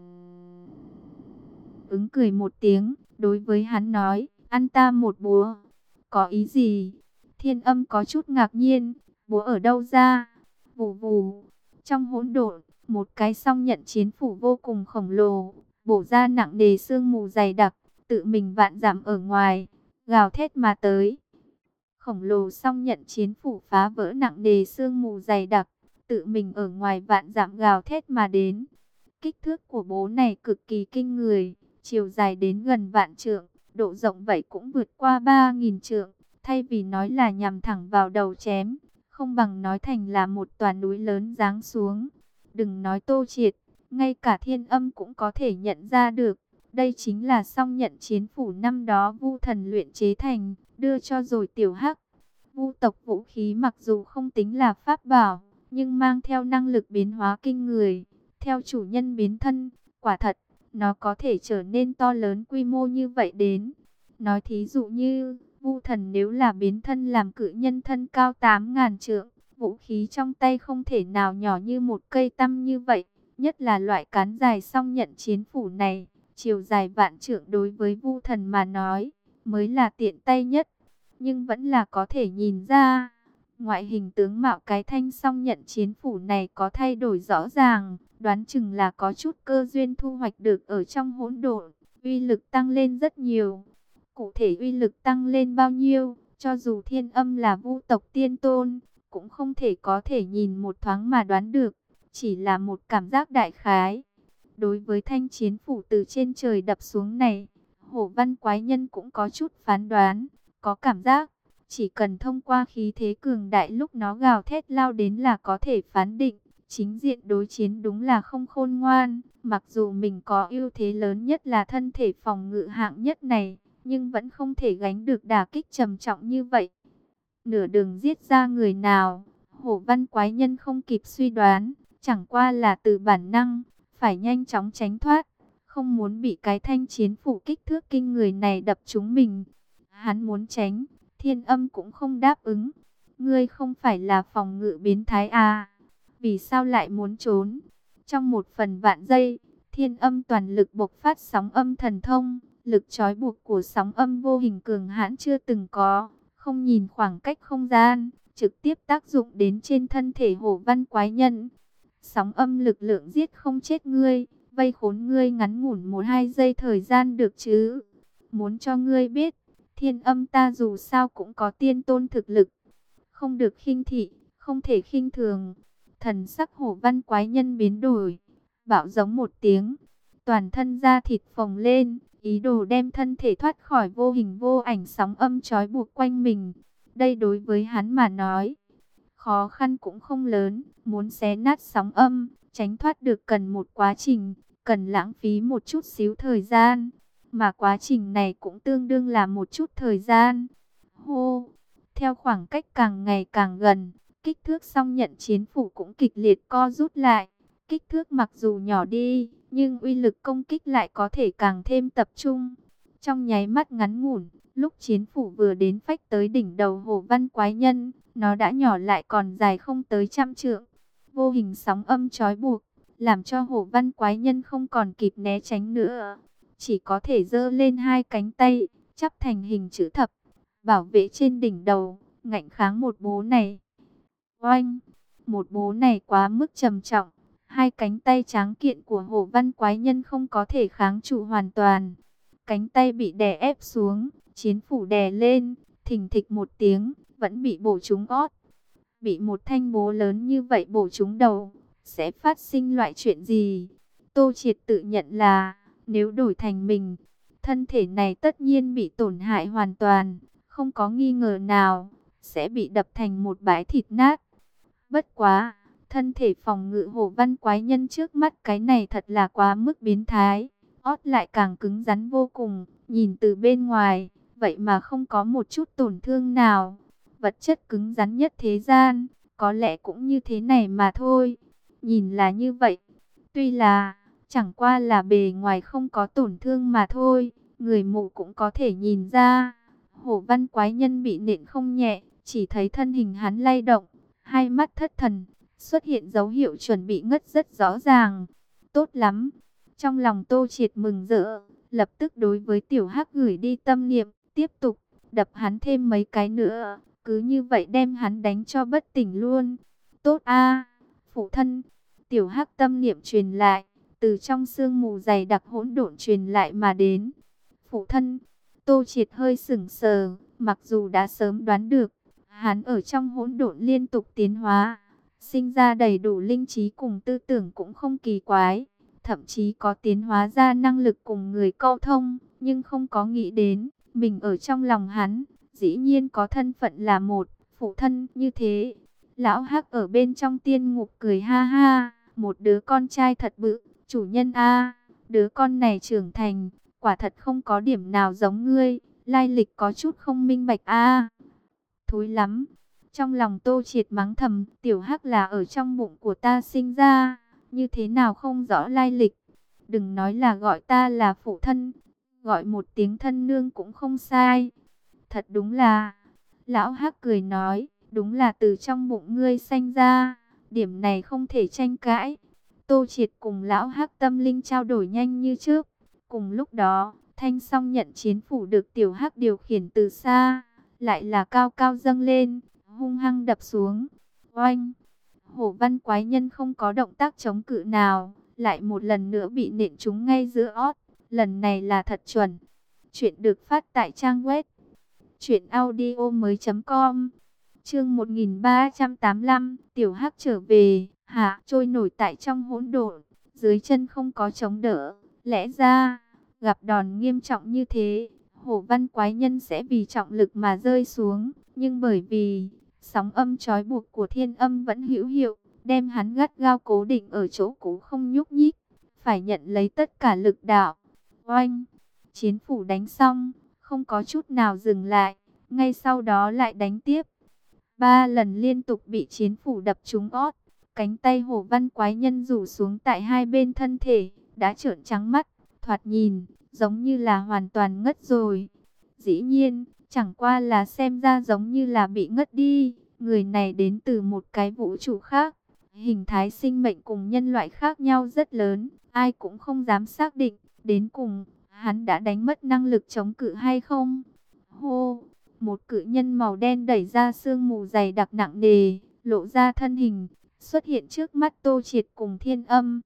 ứng, cười một tiếng, đối với hắn nói, ăn ta một búa. Có ý gì? Thiên Âm có chút ngạc nhiên, búa ở đâu ra? Vù vù, trong hỗn độn, một cái song nhận chiến phủ vô cùng khổng lồ, bổ ra nặng nề sương mù dày đặc, tự mình vạn dặm ở ngoài, gào thét mà tới. Khổng lồ song nhận chiến phủ phá vỡ nặng nề sương mù dày đặc, tự mình ở ngoài vạn dặm gào thét mà đến. Kích thước của bố này cực kỳ kinh người, chiều dài đến gần vạn trượng, độ rộng vậy cũng vượt qua ba nghìn trượng. Thay vì nói là nhằm thẳng vào đầu chém, không bằng nói thành là một tòa núi lớn giáng xuống. Đừng nói Tô Triệt, ngay cả Thiên Âm cũng có thể nhận ra được. Đây chính là song nhận chiến phủ năm đó Vu thần luyện chế thành, đưa cho rồi Tiểu Hắc. Vu tộc vũ khí mặc dù không tính là pháp bảo, nhưng mang theo năng lực biến hóa kinh người. Theo chủ nhân biến thân, quả thật, nó có thể trở nên to lớn quy mô như vậy đến. Nói thí dụ như, Vu thần nếu là biến thân làm cự nhân thân cao tám ngàn trượng, vũ khí trong tay không thể nào nhỏ như một cây tăm như vậy. Nhất là loại cán dài song nhận chiến phủ này, chiều dài vạn trượng đối với Vu thần mà nói, mới là tiện tay nhất. Nhưng vẫn là có thể nhìn ra, ngoại hình tướng mạo cái thanh song nhận chiến phủ này có thay đổi rõ ràng, đoán chừng là có chút cơ duyên thu hoạch được ở trong hỗn độn, uy lực tăng lên rất nhiều. Cụ thể uy lực tăng lên bao nhiêu, cho dù Thiên Âm là Vu tộc tiên tôn, cũng không thể có thể nhìn một thoáng mà đoán được, chỉ là một cảm giác đại khái. Đối với thanh chiến phủ từ trên trời đập xuống này, Hổ Văn quái nhân cũng có chút phán đoán, có cảm giác, chỉ cần thông qua khí thế cường đại lúc nó gào thét lao đến là có thể phán định, chính diện đối chiến đúng là không khôn ngoan. Mặc dù mình có ưu thế lớn nhất là thân thể phòng ngự hạng nhất này, nhưng vẫn không thể gánh được đả kích trầm trọng như vậy. Nửa đường giết ra người nào, Hổ Văn quái nhân không kịp suy đoán, chẳng qua là từ bản năng, phải nhanh chóng tránh thoát, không muốn bị cái thanh chiến phủ kích thước kinh người này đập trúng mình. Hắn muốn tránh, Thiên Âm cũng không đáp ứng. Ngươi không phải là phòng ngự biến thái à? Vì sao lại muốn trốn? Trong một phần vạn giây, Thiên Âm toàn lực bộc phát sóng âm thần thông, lực trói buộc của sóng âm vô hình cường hãn chưa từng có, không nhìn khoảng cách không gian, trực tiếp tác dụng đến trên thân thể Hổ Văn quái nhân. Sóng âm lực lượng giết không chết ngươi, vây khốn ngươi ngắn ngủn một hai giây thời gian được chứ? Muốn cho ngươi biết, Thiên Âm ta dù sao cũng có tiên tôn thực lực, không được khinh thị, không thể khinh thường. Thần sắc Hổ Văn quái nhân biến đổi, bạo giống một tiếng, toàn thân da thịt phồng lên, ý đồ đem thân thể thoát khỏi vô hình vô ảnh sóng âm trói buộc quanh mình. Đây đối với hắn mà nói, khó khăn cũng không lớn, muốn xé nát sóng âm, tránh thoát được cần một quá trình, cần lãng phí một chút xíu thời gian, mà quá trình này cũng tương đương là một chút thời gian. Hô, theo khoảng cách càng ngày càng gần, kích thước song nhận chiến phủ cũng kịch liệt co rút lại. Kích thước mặc dù nhỏ đi, nhưng uy lực công kích lại có thể càng thêm tập trung. Trong nháy mắt ngắn ngủn, lúc chiến phủ vừa đến phách tới đỉnh đầu Hổ Văn quái nhân, nó đã nhỏ lại còn dài không tới trăm trượng. Vô hình sóng âm trói buộc, làm cho Hổ Văn quái nhân không còn kịp né tránh nữa. Chỉ có thể giơ lên hai cánh tay, chắp thành hình chữ thập, bảo vệ trên đỉnh đầu, ngạnh kháng một bố này. Oanh! Một bố này quá mức trầm trọng. Hai cánh tay tráng kiện của Hổ Văn quái nhân không có thể kháng trụ hoàn toàn. Cánh tay bị đè ép xuống, chiến phủ đè lên, thình thịch một tiếng, vẫn bị bổ trúng ót. Bị một thanh bố lớn như vậy bổ trúng đầu, sẽ phát sinh loại chuyện gì? Tô Triệt tự nhận là, nếu đổi thành mình, thân thể này tất nhiên bị tổn hại hoàn toàn, không có nghi ngờ nào, sẽ bị đập thành một bãi thịt nát. Bất quá, thân thể phòng ngự Hổ Văn quái nhân trước mắt cái này thật là quá mức biến thái. Ót lại càng cứng rắn vô cùng, nhìn từ bên ngoài, vậy mà không có một chút tổn thương nào. Vật chất cứng rắn nhất thế gian, có lẽ cũng như thế này mà thôi. Nhìn là như vậy, tuy là chẳng qua là bề ngoài không có tổn thương mà thôi, người mù cũng có thể nhìn ra. Hổ Văn quái nhân bị nện không nhẹ, chỉ thấy thân hình hắn lay động, hai mắt thất thần, xuất hiện dấu hiệu chuẩn bị ngất rất rõ ràng. Tốt lắm! Trong lòng Tô Triệt mừng rỡ, lập tức đối với Tiểu Hắc gửi đi tâm niệm, tiếp tục đập hắn thêm mấy cái nữa, cứ như vậy đem hắn đánh cho bất tỉnh luôn. Tốt a, phụ thân! Tiểu Hắc tâm niệm truyền lại, từ trong sương mù dày đặc hỗn độn truyền lại mà đến. Phụ thân! Tô Triệt hơi sững sờ, mặc dù đã sớm đoán được, hắn ở trong hỗn độn liên tục tiến hóa, sinh ra đầy đủ linh trí cùng tư tưởng cũng không kỳ quái, thậm chí có tiến hóa ra năng lực cùng người câu thông, nhưng không có nghĩ đến, mình ở trong lòng hắn, dĩ nhiên có thân phận là một phụ thân như thế. Lão Hắc ở bên trong tiên ngục cười ha ha, một đứa con trai thật bự, chủ nhân a, đứa con này trưởng thành, quả thật không có điểm nào giống ngươi, lai lịch có chút không minh bạch a. Thối lắm. Trong lòng Tô Triệt mắng thầm, Tiểu Hắc là ở trong bụng của ta sinh ra, như thế nào không rõ lai lịch. Đừng nói là gọi ta là phụ thân, gọi một tiếng thân nương cũng không sai. Thật đúng là, Lão Hắc cười nói, đúng là từ trong bụng ngươi sanh ra, điểm này không thể tranh cãi. Tô Triệt cùng Lão Hắc tâm linh trao đổi nhanh như trước. Cùng lúc đó, thanh song nhận chiến phủ được Tiểu Hắc điều khiển từ xa, lại là cao cao dâng lên, hung hăng đập xuống. Oanh! Hổ Văn quái nhân không có động tác chống cự nào, lại một lần nữa bị nện trúng ngay giữa ót. Lần này là thật chuẩn. Chuyện được phát tại trang web truyện audio mới chấm com. Chương một nghìn ba trăm tám mươi lăm, Tiểu Hắc trở về, hạ trôi nổi tại trong hỗn độn, dưới chân không có chống đỡ, lẽ ra gặp đòn nghiêm trọng như thế, Hổ Văn Quái Nhân sẽ vì trọng lực mà rơi xuống, nhưng bởi vì sóng âm trói buộc của thiên âm vẫn hữu hiệu, đem hắn gắt gao cố định ở chỗ cũ không nhúc nhích, phải nhận lấy tất cả lực đạo. Oanh, chiến phủ đánh xong, không có chút nào dừng lại, ngay sau đó lại đánh tiếp. Ba lần liên tục bị chiến phủ đập trúng ót, cánh tay Hổ Văn Quái Nhân rủ xuống tại hai bên thân thể, đã trợn trắng mắt, thoạt nhìn giống như là hoàn toàn ngất rồi. Dĩ nhiên, chẳng qua là xem ra giống như là bị ngất đi, người này đến từ một cái vũ trụ khác, hình thái sinh mệnh cùng nhân loại khác nhau rất lớn, ai cũng không dám xác định, đến cùng hắn đã đánh mất năng lực chống cự hay không. Hô! Một cự nhân màu đen đẩy ra sương mù dày đặc nặng nề, lộ ra thân hình, xuất hiện trước mắt Tô Triệt cùng Thiên Âm.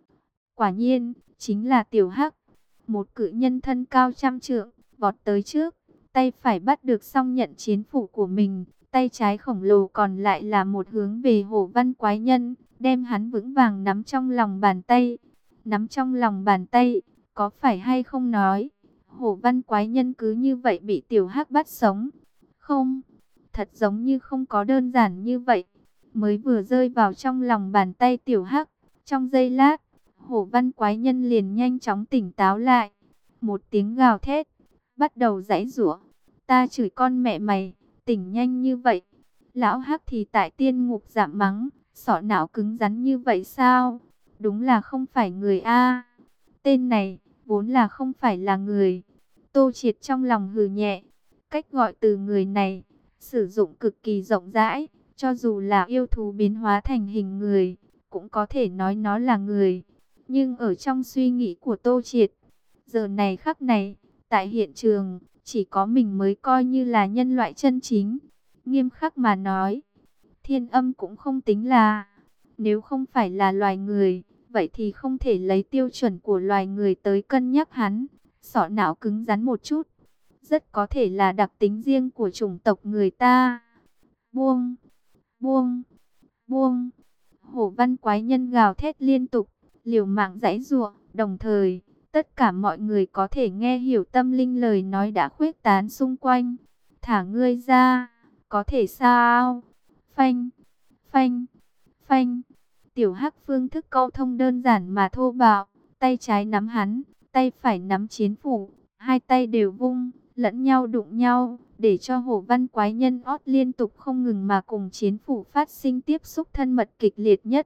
Quả nhiên, chính là Tiểu Hắc, một cự nhân thân cao trăm trượng, vọt tới trước, tay phải bắt được song nhận chiến phủ của mình, tay trái khổng lồ còn lại là một hướng về Hổ Văn Quái Nhân, đem hắn vững vàng nắm trong lòng bàn tay. Nắm trong lòng bàn tay, có phải hay không nói Hổ Văn Quái Nhân cứ như vậy bị Tiểu Hắc bắt sống? Không, thật giống như không có đơn giản như vậy. Mới vừa rơi vào trong lòng bàn tay Tiểu Hắc, trong giây lát, Hổ Văn Quái Nhân liền nhanh chóng tỉnh táo lại. Một tiếng gào thét, bắt đầu giãy giụa. Ta chửi con mẹ mày, tỉnh nhanh như vậy. Lão Hắc thì tại tiên ngục giảm mắng, sọ não cứng rắn như vậy sao? Đúng là không phải người a. Tên này vốn là không phải là người. Tô Triệt trong lòng hừ nhẹ. Cách gọi từ người này sử dụng cực kỳ rộng rãi, cho dù là yêu thú biến hóa thành hình người, cũng có thể nói nó là người. Nhưng ở trong suy nghĩ của Tô Triệt, giờ này khắc này, tại hiện trường, chỉ có mình mới coi như là nhân loại chân chính. Nghiêm khắc mà nói, Thiên Âm cũng không tính là, nếu không phải là loài người, vậy thì không thể lấy tiêu chuẩn của loài người tới cân nhắc hắn. Sọ não cứng rắn một chút, rất có thể là đặc tính riêng của chủng tộc người ta. Buông, buông, buông. Hổ Văn Quái Nhân gào thét liên tục, liều mạng giãy giụa, đồng thời, tất cả mọi người có thể nghe hiểu tâm linh lời nói đã khuếch tán xung quanh. Thả ngươi ra, có thể sao? Phanh, phanh, phanh. Tiểu Hắc phương thức câu thông đơn giản mà thô bạo, tay trái nắm hắn, tay phải nắm chiến phủ, hai tay đều vung, lẫn nhau đụng nhau, để cho Hổ Văn Quái Nhân ót liên tục không ngừng mà cùng chiến phủ phát sinh tiếp xúc thân mật kịch liệt nhất.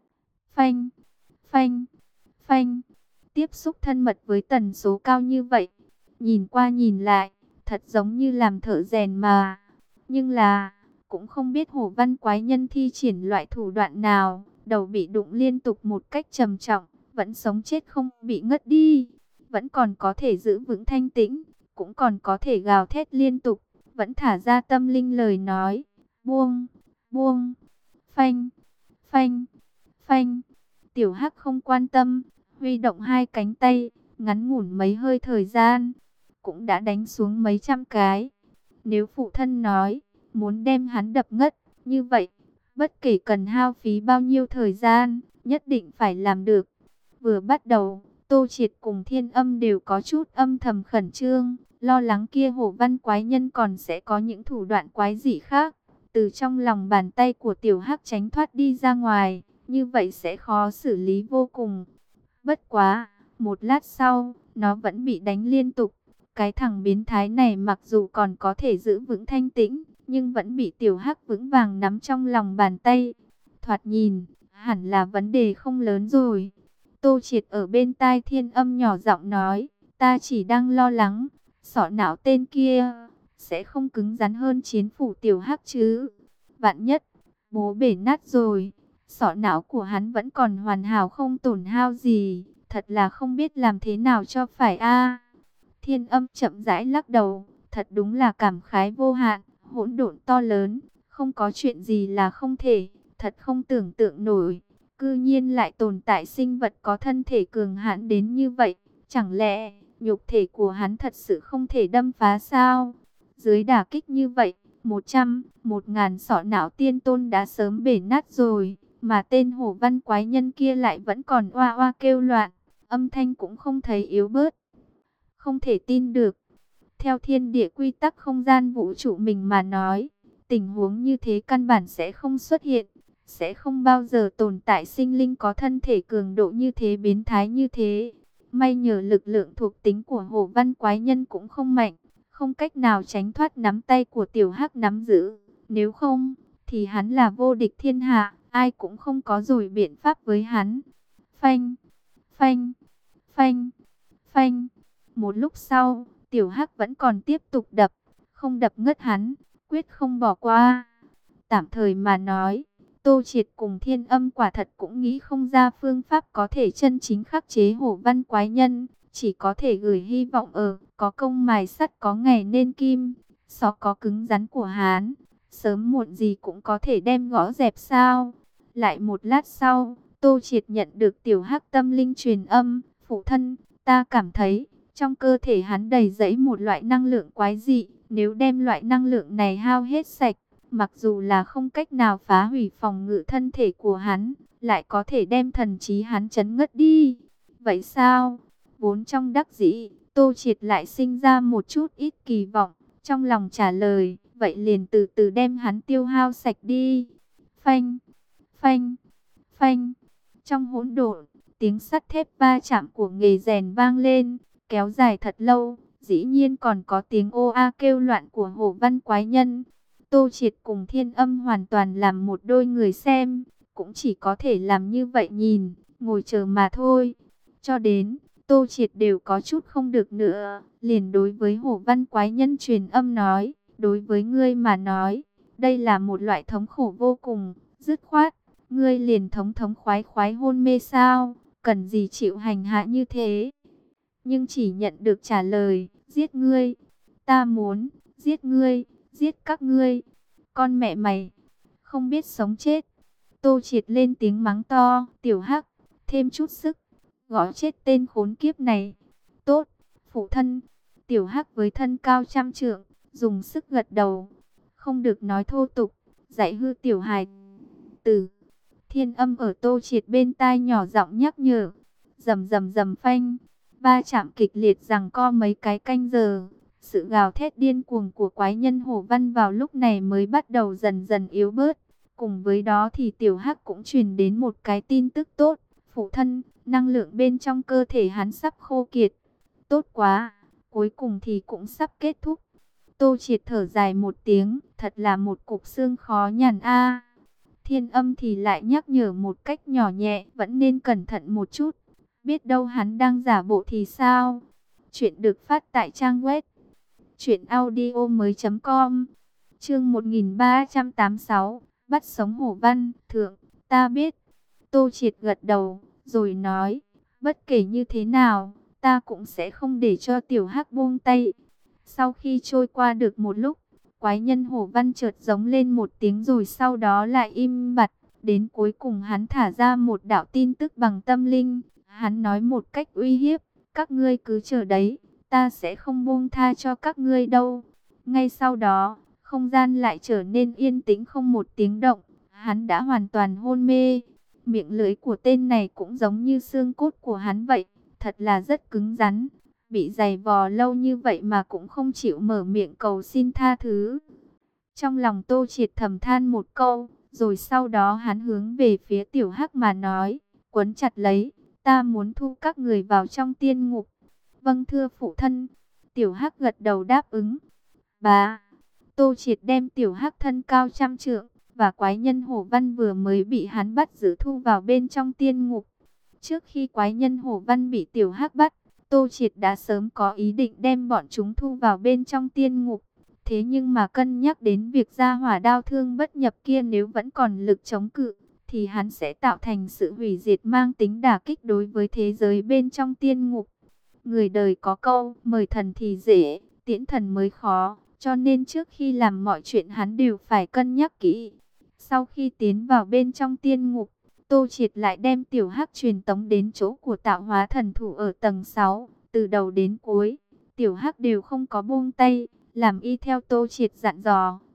Phanh, phanh, phanh, tiếp xúc thân mật với tần số cao như vậy, nhìn qua nhìn lại, thật giống như làm thợ rèn mà. Nhưng là, cũng không biết Hổ Văn Quái Nhân thi triển loại thủ đoạn nào, đầu bị đụng liên tục một cách trầm trọng, vẫn sống chết không bị ngất đi, vẫn còn có thể giữ vững thanh tĩnh, cũng còn có thể gào thét liên tục, vẫn thả ra tâm linh lời nói. Buông, buông, phanh, phanh, phanh. Tiểu Hắc không quan tâm, huy động hai cánh tay, ngắn ngủn mấy hơi thời gian, cũng đã đánh xuống mấy trăm cái. Nếu phụ thân nói, muốn đem hắn đập ngất, như vậy, bất kể cần hao phí bao nhiêu thời gian, nhất định phải làm được. Vừa bắt đầu, Tô Triệt cùng Thiên Âm đều có chút âm thầm khẩn trương, lo lắng kia Hổ Văn Quái Nhân còn sẽ có những thủ đoạn quái dị khác, từ trong lòng bàn tay của Tiểu Hắc tránh thoát đi ra ngoài, như vậy sẽ khó xử lý vô cùng. Bất quá, một lát sau, nó vẫn bị đánh liên tục. Cái thằng biến thái này mặc dù còn có thể giữ vững thanh tĩnh, nhưng vẫn bị Tiểu Hắc vững vàng nắm trong lòng bàn tay. Thoạt nhìn, hẳn là vấn đề không lớn rồi. Tô Triệt ở bên tai Thiên Âm nhỏ giọng nói, ta chỉ đang lo lắng, sọ não tên kia sẽ không cứng rắn hơn chiến phủ Tiểu Hắc chứ. Vạn nhất, bố bể nát rồi, sọ não của hắn vẫn còn hoàn hảo không tổn hao gì, thật là không biết làm thế nào cho phải a. Thiên Âm chậm rãi lắc đầu, thật đúng là cảm khái vô hạn, hỗn độn to lớn, không có chuyện gì là không thể, thật không tưởng tượng nổi. Cư nhiên lại tồn tại sinh vật có thân thể cường hãn đến như vậy, chẳng lẽ nhục thể của hắn thật sự không thể đâm phá sao? Dưới đả kích như vậy, một trăm, một ngàn sọ não tiên tôn đã sớm bể nát rồi, mà tên hổ văn quái nhân kia lại vẫn còn oa oa kêu loạn, âm thanh cũng không thấy yếu bớt. Không thể tin được. Theo thiên địa quy tắc không gian vũ trụ mình mà nói, tình huống như thế căn bản sẽ không xuất hiện, sẽ không bao giờ tồn tại sinh linh có thân thể cường độ như thế, biến thái như thế. May nhờ lực lượng thuộc tính của hổ văn quái nhân cũng không mạnh, không cách nào tránh thoát nắm tay của tiểu hắc nắm giữ. Nếu không, thì hắn là vô địch thiên hạ, ai cũng không có rồi biện pháp với hắn. Phanh, phanh, phanh, phanh. Một lúc sau, tiểu hắc vẫn còn tiếp tục đập, không đập ngất hắn, quyết không bỏ qua. Tạm thời mà nói, Tô Triệt cùng Thiên Âm quả thật cũng nghĩ không ra phương pháp có thể chân chính khắc chế hổ văn quái nhân, chỉ có thể gửi hy vọng ở có công mài sắt có ngày nên kim, xó có cứng rắn của Hán, sớm muộn gì cũng có thể đem gõ dẹp sao. Lại một lát sau, Tô Triệt nhận được tiểu hắc tâm linh truyền âm, phụ thân, ta cảm thấy trong cơ thể hắn đầy dẫy một loại năng lượng quái dị, nếu đem loại năng lượng này hao hết sạch, mặc dù là không cách nào phá hủy phòng ngự thân thể của hắn, lại có thể đem thần trí hắn chấn ngất đi. Vậy sao? Vốn trong đắc dĩ, Tô Triệt lại sinh ra một chút ít kỳ vọng, trong lòng trả lời, vậy liền từ từ đem hắn tiêu hao sạch đi. Phanh, phanh, phanh. Trong hỗn độn, tiếng sắt thép va chạm của nghề rèn vang lên, kéo dài thật lâu, dĩ nhiên còn có tiếng ô a kêu loạn của hổ văn quái nhân. Tô Triệt cùng Thiên Âm hoàn toàn làm một đôi người xem, cũng chỉ có thể làm như vậy nhìn, ngồi chờ mà thôi. Cho đến, Tô Triệt đều có chút không được nữa, liền đối với hổ văn quái nhân truyền âm nói, đối với ngươi mà nói, đây là một loại thống khổ vô cùng, dứt khoát, ngươi liền thống thống khoái khoái hôn mê sao, cần gì chịu hành hạ như thế. Nhưng chỉ nhận được trả lời, giết ngươi, ta muốn, giết ngươi, giết các ngươi, con mẹ mày, không biết sống chết. Tô Triệt lên tiếng mắng to, tiểu hắc, thêm chút sức, gõ chết tên khốn kiếp này. Tốt, phụ thân. Tiểu hắc với thân cao trăm trượng, dùng sức gật đầu, không được nói thô tục, dạy hư tiểu hài tử. Thiên Âm ở Tô Triệt bên tai nhỏ giọng nhắc nhở, rầm rầm rầm phanh, va chạm kịch liệt giằng co mấy cái canh giờ. Sự gào thét điên cuồng của quái nhân hổ văn vào lúc này mới bắt đầu dần dần yếu bớt. Cùng với đó thì tiểu hắc cũng truyền đến một cái tin tức tốt. Phụ thân, năng lượng bên trong cơ thể hắn sắp khô kiệt. Tốt quá, cuối cùng thì cũng sắp kết thúc. Tô Triệt thở dài một tiếng, thật là một cục xương khó nhằn a. Thiên Âm thì lại nhắc nhở một cách nhỏ nhẹ, vẫn nên cẩn thận một chút. Biết đâu hắn đang giả bộ thì sao? Chuyện được phát tại trang web truyện audio mới chấm com. Chương một nghìn ba trăm tám mươi sáu, bắt sống hổ văn, thượng, ta biết. Tô Triệt gật đầu, rồi nói, bất kể như thế nào, ta cũng sẽ không để cho tiểu hắc buông tay. Sau khi trôi qua được một lúc, quái nhân hổ văn chợt giống lên một tiếng rồi sau đó lại im bặt. Đến cuối cùng hắn thả ra một đạo tin tức bằng tâm linh. Hắn nói một cách uy hiếp, các ngươi cứ chờ đấy, ta sẽ không buông tha cho các ngươi đâu. Ngay sau đó, không gian lại trở nên yên tĩnh không một tiếng động. Hắn đã hoàn toàn hôn mê. Miệng lưỡi của tên này cũng giống như xương cốt của hắn vậy, thật là rất cứng rắn. Bị giày vò lâu như vậy mà cũng không chịu mở miệng cầu xin tha thứ. Trong lòng Tô Triệt thầm than một câu, rồi sau đó hắn hướng về phía tiểu hắc mà nói, quấn chặt lấy, ta muốn thu các người vào trong tiên ngục. Vâng thưa phụ thân. Tiểu hắc gật đầu đáp ứng. Bà, Tô Triệt đem tiểu hắc thân cao trăm trượng và quái nhân hổ văn vừa mới bị hắn bắt giữ thu vào bên trong tiên ngục. Trước khi quái nhân hổ văn bị tiểu hắc bắt, Tô Triệt đã sớm có ý định đem bọn chúng thu vào bên trong tiên ngục. Thế nhưng mà cân nhắc đến việc gia hỏa đao thương bất nhập kia nếu vẫn còn lực chống cự, thì hắn sẽ tạo thành sự hủy diệt mang tính đả kích đối với thế giới bên trong tiên ngục. Người đời có câu, mời thần thì dễ, tiễn thần mới khó, cho nên trước khi làm mọi chuyện hắn đều phải cân nhắc kỹ. Sau khi tiến vào bên trong tiên ngục, Tô Triệt lại đem tiểu hắc truyền tống đến chỗ của tạo hóa thần thủ ở tầng sáu, từ đầu đến cuối, tiểu hắc đều không có buông tay, làm y theo Tô Triệt dặn dò,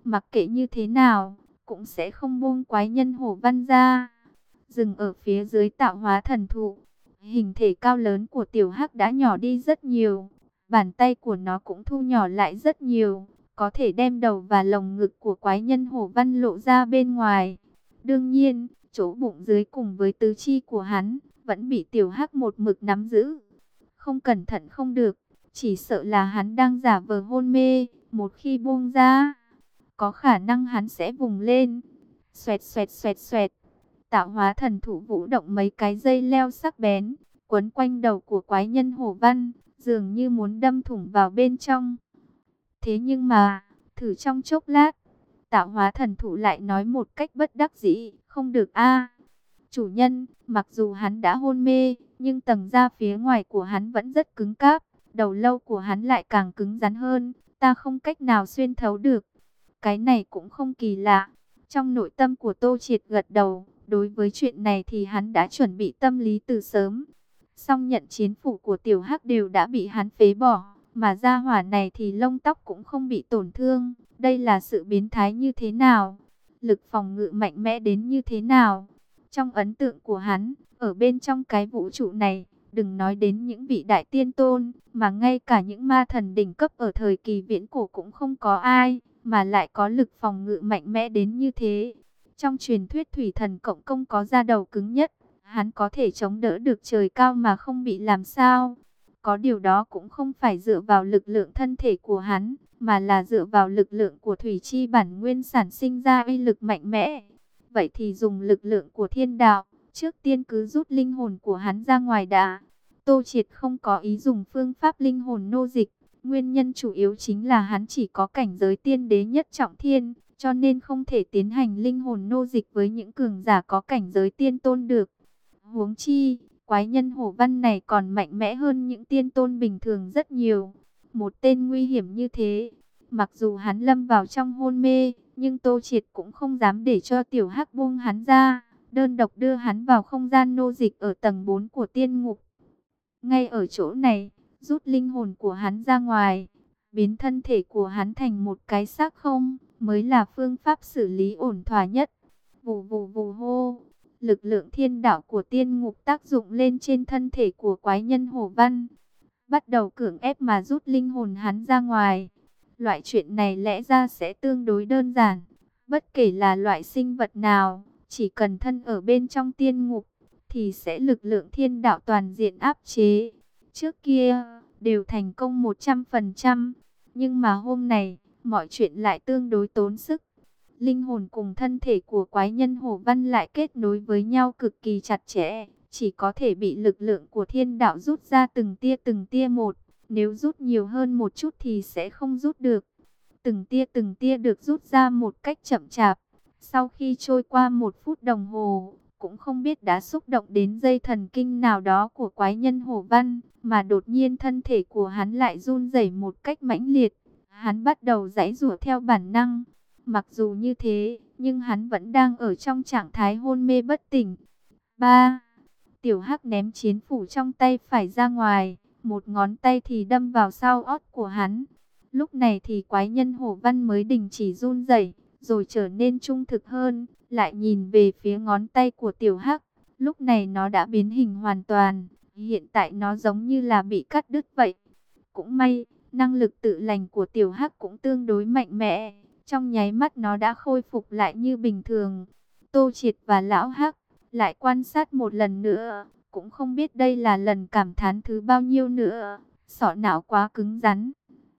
mặc kệ như thế nào, cũng sẽ không buông quái nhân hổ văn ra. Dừng ở phía dưới tạo hóa thần thụ, hình thể cao lớn của tiểu hắc đã nhỏ đi rất nhiều, bàn tay của nó cũng thu nhỏ lại rất nhiều, có thể đem đầu và lồng ngực của quái nhân hổ văn lộ ra bên ngoài. Đương nhiên, chỗ bụng dưới cùng với tứ chi của hắn vẫn bị tiểu hắc một mực nắm giữ. Không cẩn thận không được, chỉ sợ là hắn đang giả vờ hôn mê, một khi buông ra, có khả năng hắn sẽ vùng lên. Xoẹt xoẹt xoẹt xoẹt, tạo hóa thần thụ vũ động mấy cái dây leo sắc bén, quấn quanh đầu của quái nhân hổ văn, dường như muốn đâm thủng vào bên trong. Thế nhưng mà, thử trong chốc lát, tạo hóa thần thụ lại nói một cách bất đắc dĩ, không được a. Chủ nhân, mặc dù hắn đã hôn mê, nhưng tầng da phía ngoài của hắn vẫn rất cứng cáp, đầu lâu của hắn lại càng cứng rắn hơn, ta không cách nào xuyên thấu được. Cái này cũng không kỳ lạ. Trong nội tâm của Tô Triệt gật đầu, đối với chuyện này thì hắn đã chuẩn bị tâm lý từ sớm. Song nhận chiến phủ của tiểu hắc đều đã bị hắn phế bỏ, mà gia hỏa này thì lông tóc cũng không bị tổn thương. Đây là sự biến thái như thế nào? Lực phòng ngự mạnh mẽ đến như thế nào? Trong ấn tượng của hắn, ở bên trong cái vũ trụ này, đừng nói đến những vị đại tiên tôn, mà ngay cả những ma thần đỉnh cấp ở thời kỳ viễn cổ cũng không có ai, mà lại có lực phòng ngự mạnh mẽ đến như thế. Trong truyền thuyết thủy thần cộng công có da đầu cứng nhất, hắn có thể chống đỡ được trời cao mà không bị làm sao. Có điều đó cũng không phải dựa vào lực lượng thân thể của hắn, mà là dựa vào lực lượng của thủy chi bản nguyên sản sinh ra uy lực mạnh mẽ. Vậy thì dùng lực lượng của thiên đạo, trước tiên cứ rút linh hồn của hắn ra ngoài đã. Tô Triệt không có ý dùng phương pháp linh hồn nô dịch, nguyên nhân chủ yếu chính là hắn chỉ có cảnh giới tiên đế nhất trọng thiên, cho nên không thể tiến hành linh hồn nô dịch với những cường giả có cảnh giới tiên tôn được. Huống chi, quái nhân hổ văn này còn mạnh mẽ hơn những tiên tôn bình thường rất nhiều. Một tên nguy hiểm như thế, mặc dù hắn lâm vào trong hôn mê, nhưng Tô Triệt cũng không dám để cho tiểu hắc buông hắn ra, đơn độc đưa hắn vào không gian nô dịch ở tầng bốn của tiên ngục. Ngay ở chỗ này, rút linh hồn của hắn ra ngoài, biến thân thể của hắn thành một cái xác không, mới là phương pháp xử lý ổn thỏa nhất. Vù vù vù hô, lực lượng thiên đạo của tiên ngục tác dụng lên trên thân thể của quái nhân hổ văn, bắt đầu cưỡng ép mà rút linh hồn hắn ra ngoài. Loại chuyện này lẽ ra sẽ tương đối đơn giản, bất kể là loại sinh vật nào, chỉ cần thân ở bên trong tiên ngục, thì sẽ lực lượng thiên đạo toàn diện áp chế. Trước kia, đều thành công một trăm phần trăm, nhưng mà hôm nay, mọi chuyện lại tương đối tốn sức. Linh hồn cùng thân thể của quái nhân hổ văn lại kết nối với nhau cực kỳ chặt chẽ, chỉ có thể bị lực lượng của thiên đạo rút ra từng tia từng tia một. Nếu rút nhiều hơn một chút thì sẽ không rút được. Từng tia từng tia được rút ra một cách chậm chạp. Sau khi trôi qua một phút đồng hồ, cũng không biết đã xúc động đến dây thần kinh nào đó của quái nhân hổ văn, mà đột nhiên thân thể của hắn lại run rẩy một cách mãnh liệt. Hắn bắt đầu giãy giụa theo bản năng. Mặc dù như thế, nhưng hắn vẫn đang ở trong trạng thái hôn mê bất tỉnh. ba. Tiểu Hắc ném chiến phủ trong tay phải ra ngoài, một ngón tay thì đâm vào sau ót của hắn. Lúc này thì quái nhân hổ văn mới đình chỉ run rẩy, rồi trở nên trung thực hơn, lại nhìn về phía ngón tay của Tiểu Hắc. Lúc này nó đã biến hình hoàn toàn, hiện tại nó giống như là bị cắt đứt vậy. Cũng may, năng lực tự lành của Tiểu Hắc cũng tương đối mạnh mẽ, trong nháy mắt nó đã khôi phục lại như bình thường. Tô Triệt và Lão Hắc lại quan sát một lần nữa, cũng không biết đây là lần cảm thán thứ bao nhiêu nữa. Sọ não quá cứng rắn,